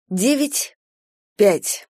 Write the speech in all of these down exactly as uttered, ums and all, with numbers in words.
Девять, пять.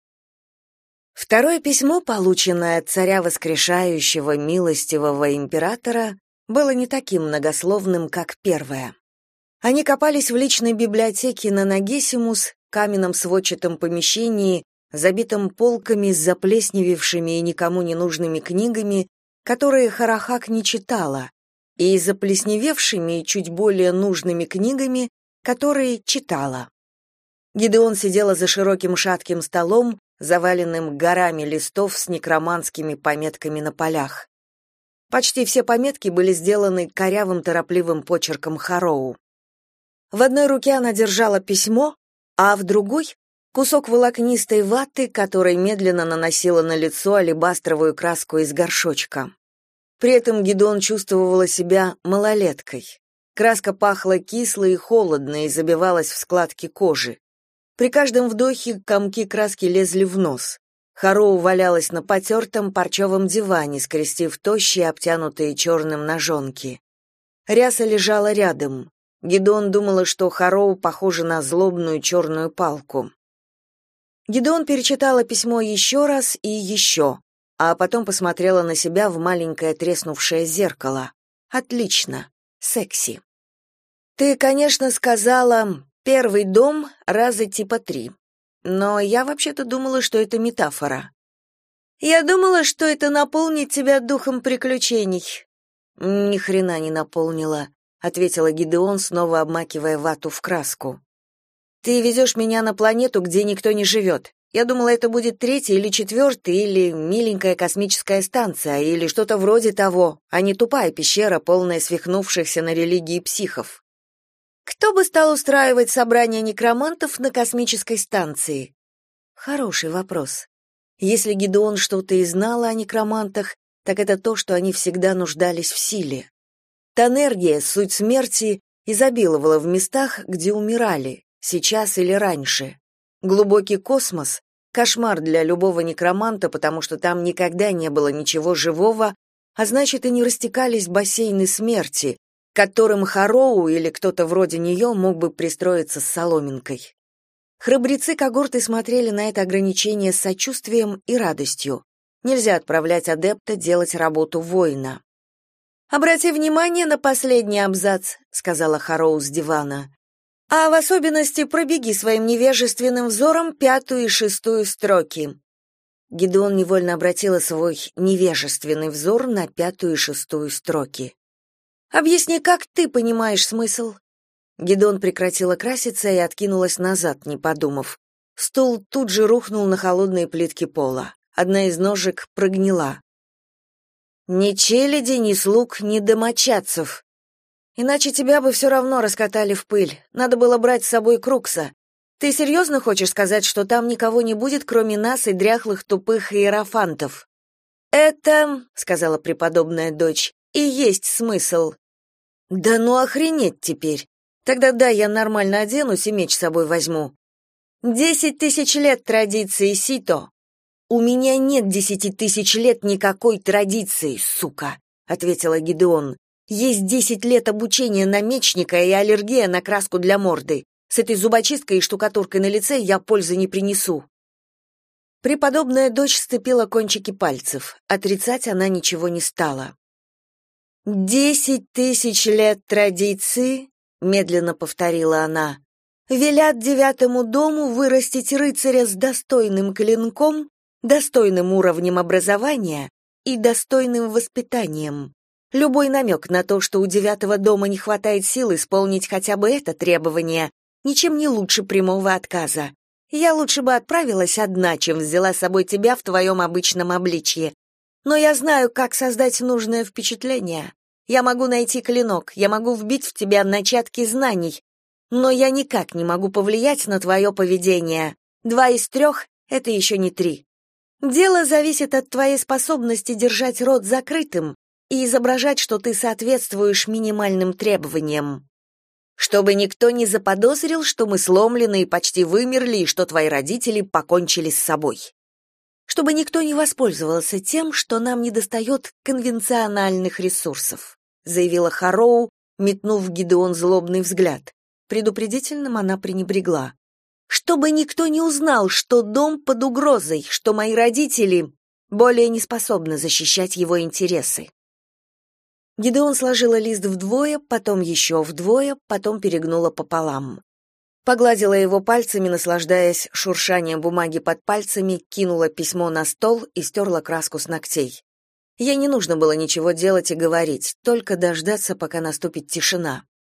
Второе письмо, полученное от царя воскрешающего милостивого императора, было не таким многословным, как первое. Они копались в личной библиотеке на Нагесимус, каменном сводчатом помещении, забитом полками с заплесневевшими и никому не нужными книгами, которые Харахак не читала, и заплесневевшими и чуть более нужными книгами, которые читала. Гидеон сидела за широким шатким столом, заваленным горами листов с некроманскими пометками на полях. Почти все пометки были сделаны корявым торопливым почерком Хароу. В одной руке она держала письмо, а в другой — кусок волокнистой ваты, которой медленно наносила на лицо алебастровую краску из горшочка. При этом Гидеон чувствовала себя малолеткой. Краска пахла кисло и холодно и забивалась в складки кожи. При каждом вдохе комки краски лезли в нос. Хароу валялась на потертом парчевом диване, скрестив тощие, обтянутые черным ножонки. Ряса лежала рядом. Гидеон думала, что Хароу похожа на злобную черную палку. Гидеон перечитала письмо еще раз и еще, а потом посмотрела на себя в маленькое треснувшее зеркало. Отлично. Секси. «Ты, конечно, сказала... Первый дом раза типа три. Но я вообще-то думала, что это метафора. Я думала, что это наполнит тебя духом приключений. Ни хрена не наполнила, ответила Гидеон, снова обмакивая вату в краску. Ты везешь меня на планету, где никто не живет. Я думала, это будет третий или четвертый, или миленькая космическая станция, или что-то вроде того, а не тупая пещера, полная свихнувшихся на религии психов. Кто бы стал устраивать собрание некромантов на космической станции? Хороший вопрос. Если Гидеон что-то и знала о некромантах, так это то, что они всегда нуждались в силе. Тонергия, суть смерти, изобиловала в местах, где умирали, сейчас или раньше. Глубокий космос — кошмар для любого некроманта, потому что там никогда не было ничего живого, а значит, и не растекались бассейны смерти, к которым Хароу или кто-то вроде нее мог бы пристроиться с соломинкой. Храбрецы когорты смотрели на это ограничение с сочувствием и радостью. Нельзя отправлять адепта делать работу воина. «Обрати внимание на последний абзац», — сказала Хароу с дивана. «А в особенности пробеги своим невежественным взором пятую и шестую строки». Гидеон невольно обратила свой невежественный взор на пятую и шестую строки. «Объясни, как ты понимаешь смысл?» Гидеон прекратила краситься и откинулась назад, не подумав. Стул тут же рухнул на холодные плитки пола. Одна из ножек прогнила. «Ни челяди, ни слуг, ни домочадцев. Иначе тебя бы все равно раскатали в пыль. Надо было брать с собой Крукса. Ты серьезно хочешь сказать, что там никого не будет, кроме нас и дряхлых тупых иерофантов?» «Это, — сказала преподобная дочь, — и есть смысл». «Да ну охренеть теперь! Тогда да, я нормально оденусь и меч с собой возьму». «Десять тысяч лет традиции, Сито!» «У меня нет десяти тысяч лет никакой традиции, сука!» — ответила Гидеон. «Есть десять лет обучения на мечника и аллергия на краску для морды. С этой зубочисткой и штукатуркой на лице я пользы не принесу». Преподобная дочь сцепила кончики пальцев. Отрицать она ничего не стала. «Десять тысяч лет традиции», — медленно повторила она, «велят девятому дому вырастить рыцаря с достойным клинком, достойным уровнем образования и достойным воспитанием. Любой намек на то, что у девятого дома не хватает сил исполнить хотя бы это требование, ничем не лучше прямого отказа. Я лучше бы отправилась одна, чем взяла с собой тебя в твоем обычном обличье. Но я знаю, как создать нужное впечатление. Я могу найти клинок, я могу вбить в тебя начатки знаний, но я никак не могу повлиять на твое поведение. Два из трех — это еще не три. Дело зависит от твоей способности держать рот закрытым и изображать, что ты соответствуешь минимальным требованиям. Чтобы никто не заподозрил, что мы сломлены и почти вымерли, и что твои родители покончили с собой. Чтобы никто не воспользовался тем, что нам недостает конвенциональных ресурсов», заявила Хароу, метнув в Гидеон злобный взгляд. Предупредительным она пренебрегла. Чтобы никто не узнал, что дом под угрозой, что мои родители более не способны защищать его интересы. Гидеон сложила лист вдвое, потом еще вдвое, потом перегнула пополам. Погладила его пальцами, наслаждаясь шуршанием бумаги под пальцами, кинула письмо на стол и стерла краску с ногтей. Ей не нужно было ничего делать и говорить, только дождаться, пока наступит тишина.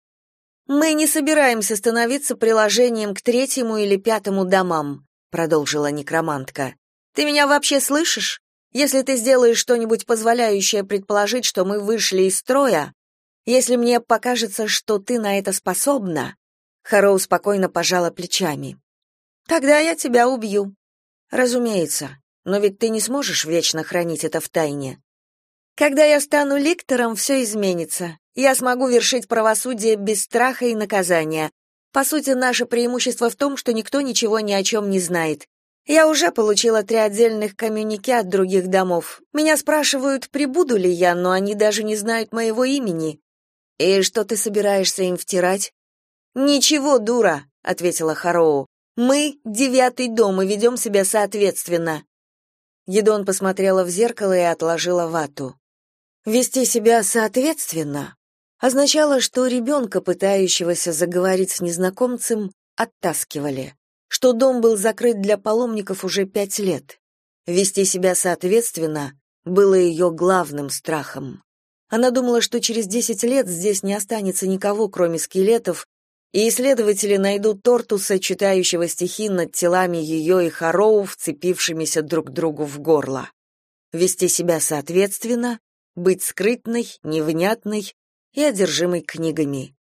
«Мы не собираемся становиться приложением к третьему или пятому домам», продолжила некромантка. «Ты меня вообще слышишь? Если ты сделаешь что-нибудь, позволяющее предположить, что мы вышли из строя, если мне покажется, что ты на это способна...» Хароу спокойно пожала плечами. «Тогда я тебя убью». «Разумеется, но ведь ты не сможешь вечно хранить это в тайне». «Когда я стану ликтором, все изменится. Я смогу вершить правосудие без страха и наказания. По сути, наше преимущество в том, что никто ничего ни о чем не знает. Я уже получила три отдельных коммюнике от других домов. Меня спрашивают, прибуду ли я, но они даже не знают моего имени». «И что ты собираешься им втирать?» «Ничего, дура», — ответила Хароу. «Мы — девятый дом и ведем себя соответственно». Гидеон посмотрела в зеркало и отложила вату. Вести себя соответственно означало, что ребенка, пытающегося заговорить с незнакомцем, оттаскивали, что дом был закрыт для паломников уже пять лет. Вести себя соответственно было ее главным страхом. Она думала, что через десять лет здесь не останется никого, кроме скелетов, и исследователи найдут Тортуса, читающего стихи над телами ее и Хароу, вцепившимися друг другу в горло. Вести себя соответственно, быть скрытной, невнятной и одержимой книгами.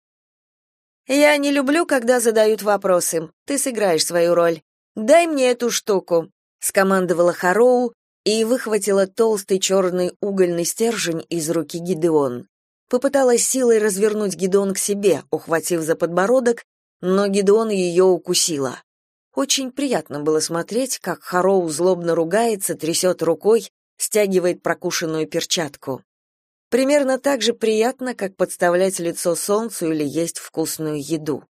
«Я не люблю, когда задают вопросы. Ты сыграешь свою роль. Дай мне эту штуку», — скомандовала Хароу и выхватила толстый черный угольный стержень из руки Гидеон. Попыталась силой развернуть Гидеон к себе, ухватив за подбородок, но Гидеон ее укусила. Очень приятно было смотреть, как Хароу злобно ругается, трясет рукой, стягивает прокушенную перчатку. Примерно так же приятно, как подставлять лицо солнцу или есть вкусную еду.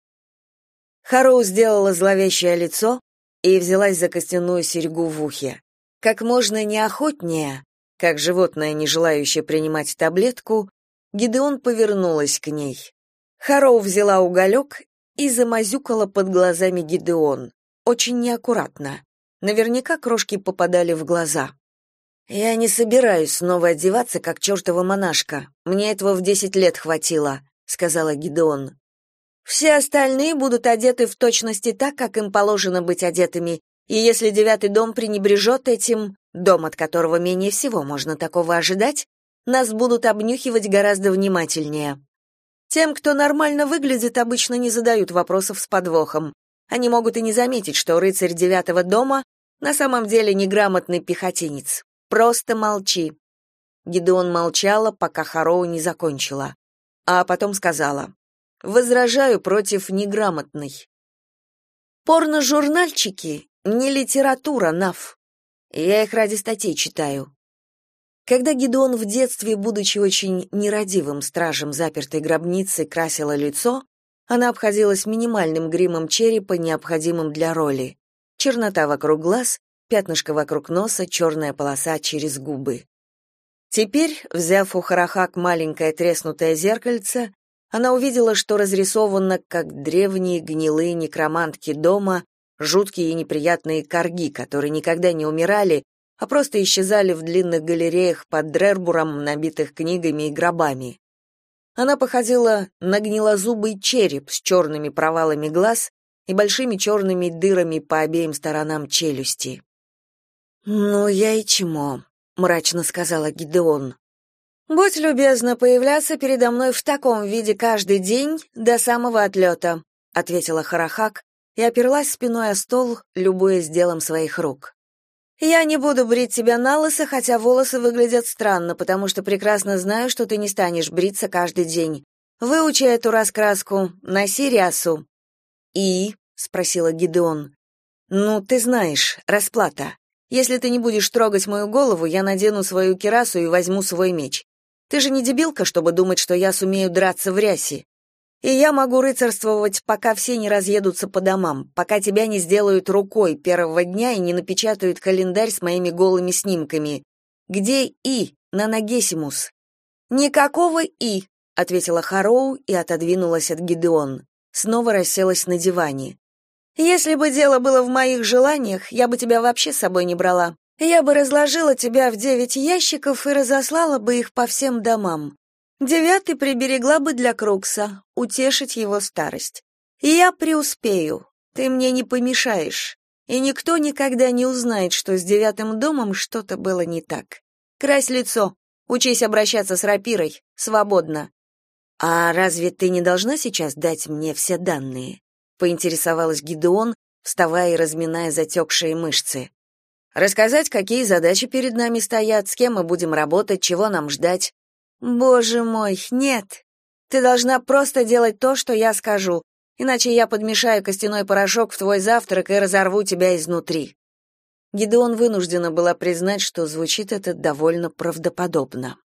Хароу сделала зловещее лицо и взялась за костяную серьгу в ухе. Как можно неохотнее, как животное, не желающее принимать таблетку, Гидеон повернулась к ней. Хароу взяла уголек и замазюкала под глазами Гидеон. Очень неаккуратно. Наверняка крошки попадали в глаза. «Я не собираюсь снова одеваться, как чертова монашка. Мне этого в десять лет хватило», — сказала Гидеон. «Все остальные будут одеты в точности так, как им положено быть одетыми, и если девятый дом пренебрежет этим, дом, от которого менее всего можно такого ожидать, нас будут обнюхивать гораздо внимательнее. Тем, кто нормально выглядит, обычно не задают вопросов с подвохом. Они могут и не заметить, что рыцарь девятого дома на самом деле неграмотный пехотинец. Просто молчи». Гидеон молчала, пока Хароу не закончила, а потом сказала: «Возражаю против неграмотной. Порно-журнальчики не литература, Нав. Я их ради статей читаю». Когда Гидеон в детстве, будучи очень нерадивым стражем запертой гробницы, красила лицо, она обходилась минимальным гримом черепа, необходимым для роли. Чернота вокруг глаз, пятнышко вокруг носа, черная полоса через губы. Теперь, взяв у Харахак маленькое треснутое зеркальце, она увидела, что разрисовано, как древние гнилые некромантки дома, жуткие и неприятные корги, которые никогда не умирали, а просто исчезали в длинных галереях под Дрербуром, набитых книгами и гробами. Она походила на гнилозубый череп с черными провалами глаз и большими черными дырами по обеим сторонам челюсти. «Ну, я и чмо», — мрачно сказала Гидеон. «Будь любезна появляться передо мной в таком виде каждый день до самого отлета», — ответила Харахак и оперлась спиной о стол, любуясь делом своих рук. «Я не буду брить тебя на лысо, хотя волосы выглядят странно, потому что прекрасно знаю, что ты не станешь бриться каждый день. Выучи эту раскраску, носи рясу». «И?» — спросила Гидеон. «Ну, ты знаешь, расплата. Если ты не будешь трогать мою голову, я надену свою кирасу и возьму свой меч. Ты же не дебилка, чтобы думать, что я сумею драться в рясе». И я могу рыцарствовать, пока все не разъедутся по домам, пока тебя не сделают рукой первого дня и не напечатают календарь с моими голыми снимками. Где И, Нанагесимус?» «Никакого И», — ответила Хароу и отодвинулась от Гидеон. Снова расселась на диване. «Если бы дело было в моих желаниях, я бы тебя вообще с собой не брала. Я бы разложила тебя в девять ящиков и разослала бы их по всем домам. Девятый приберегла бы для Крукса, утешить его старость. И я преуспею, ты мне не помешаешь. И никто никогда не узнает, что с девятым домом что-то было не так. Крась лицо, учись обращаться с рапирой, свободно». «А разве ты не должна сейчас дать мне все данные?» — поинтересовалась Гидеон, вставая и разминая затекшие мышцы. «Рассказать, какие задачи перед нами стоят, с кем мы будем работать, чего нам ждать». «Боже мой, нет. Ты должна просто делать то, что я скажу, иначе я подмешаю костяной порошок в твой завтрак и разорву тебя изнутри». Гидеон вынуждена была признать, что звучит это довольно правдоподобно.